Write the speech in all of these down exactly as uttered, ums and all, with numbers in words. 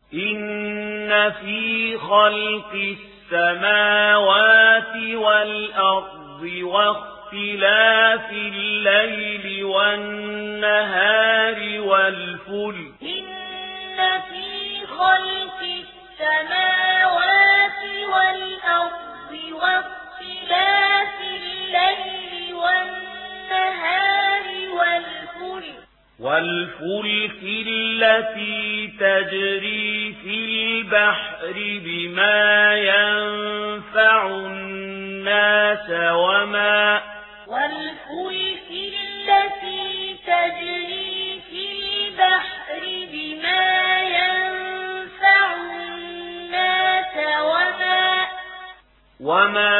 إن في خلق السماوات والأرض واختلاف الليل والنهار والفلك إن في خلق السماوات والأرض واختلاف الليل والنهار والفلك والفلك التي تجري في البحر بما ينفع الناس وما والفلك التي تجري في البحر بما ينفع الناس وما وما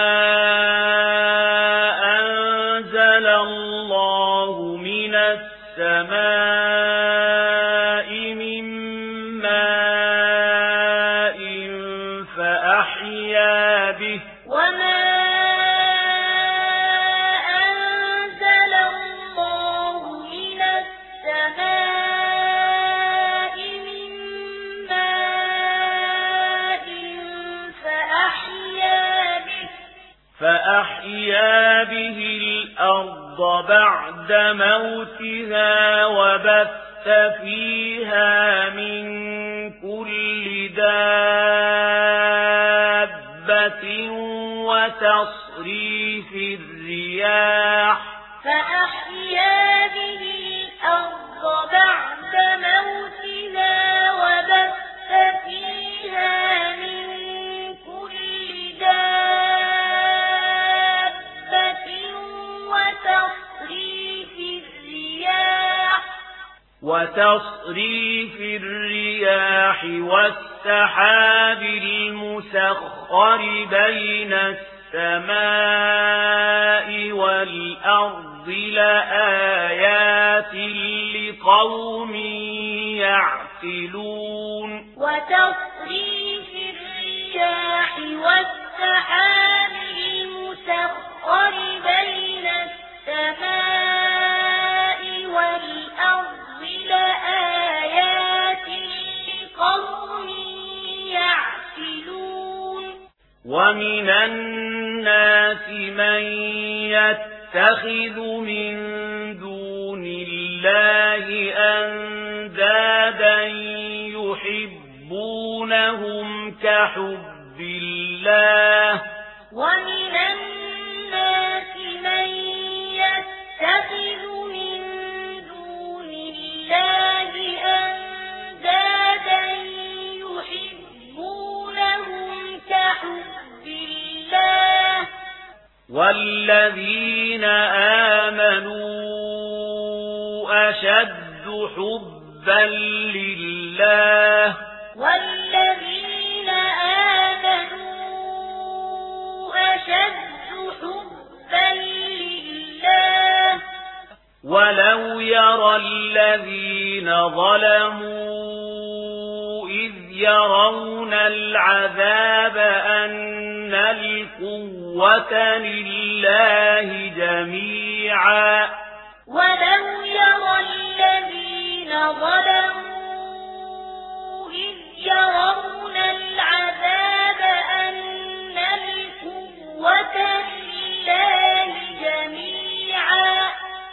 أنزل الله من السماء من ماء فأحيا به وما أنزل الله من السماء من ماء فأحيا به فأحيا به الأرض بعد موتها وبث فيها من كل دابة وتصريف الرياح فأحيا به الأرض بعد موتها وبث فيها من كل دابة وتصريف الرياح وتصريف الرياح والسحاب المسخر بين السماء والأرض لآيات لقوم يعقلون وتصريف الرياح والسحاب المسخر بين السماء والأرض لآيات لقوم يعقلون ومن الناس من يتخذ من دون الله أندادا يحبونهم كحب الله ومن الناس من يتخذ من دون الله أندادا يحبونهم كحب الله والذين آمنوا أشد حبا لله والذين آمنوا أشد حبا لله ولو يرى الذين ظلموا إذ يرون العذاب أن القوة لله جميعا ولو يرى الذين ظلموا إذ يرون العذاب أن القوة لله جميعا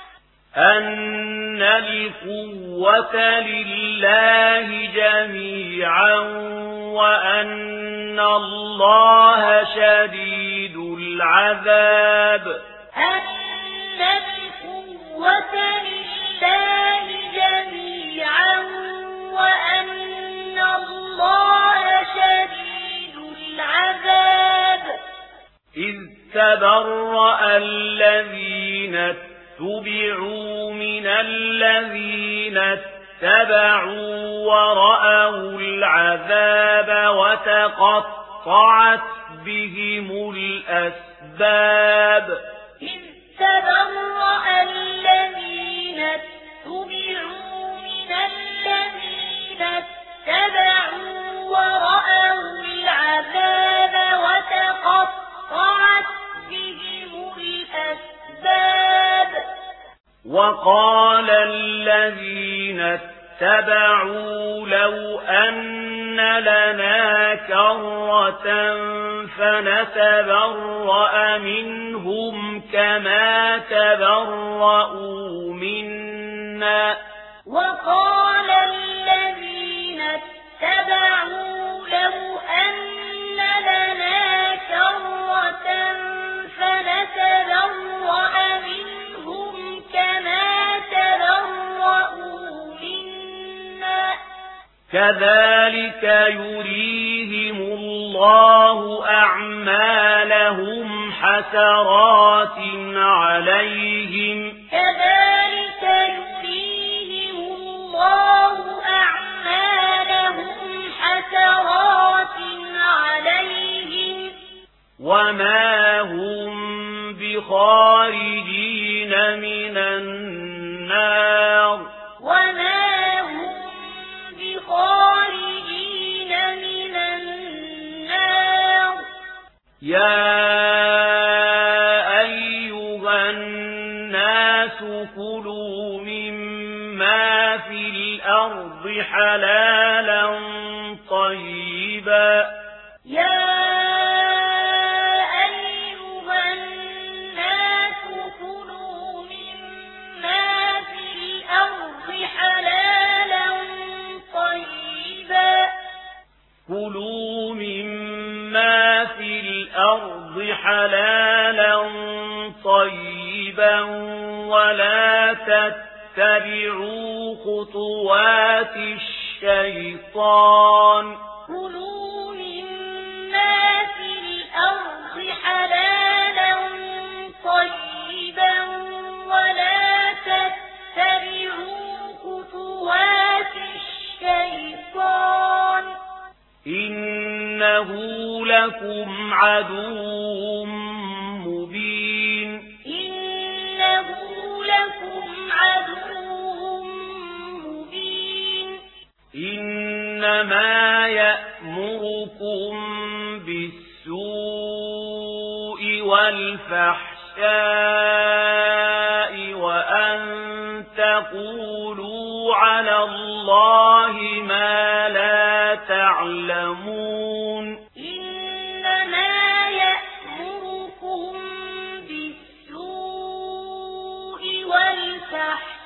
أن القوة لله جميعا وأن الله شديد العذاب أن القوة لله جميعا وأن الله شديد العذاب إذ تبرأ الذين اتبعوا من الذين اتبعوا ورأوا العذاب وتقطعت بهم الأسباب إذ تبرأ الذين اتبعوا من الذين اتبعوا ورأوا العذاب وتقطعت بهم الأسباب وقال الذين اتبعوا لو أن لنا كرة فنتبرأ منهم كما تبرؤوا منا وقال الذين اتبعوا لو أن لنا كرة فنتبرأ منهم كما تبرؤوا منا كذلك يريهم الله أعمالهم حسرات عليهم كذلك يريهم الله أعمالهم حسرات عليهم وما هم بخارجين من النار وما هم بخارجين من النار يا أيها الناس كلوا مما في الأرض حلالا طيبا يا أيها الناس كلوا مما في الأرض حلالا طيبا كلوا مما في الأرض حلالا طيبا ولا تتبعوا خطوات الشيطان كلوا مما في الأرض حلالا طيبا ولا تتبعوا خطوات الشيطان إنه لكم عدو مبين إنه لكم عدو مبين إنما يأمركم بالسوء والفحشاء وأن تقولوا على الله ما لا تعلمون إنما يأمركم بالسوء والفحشاء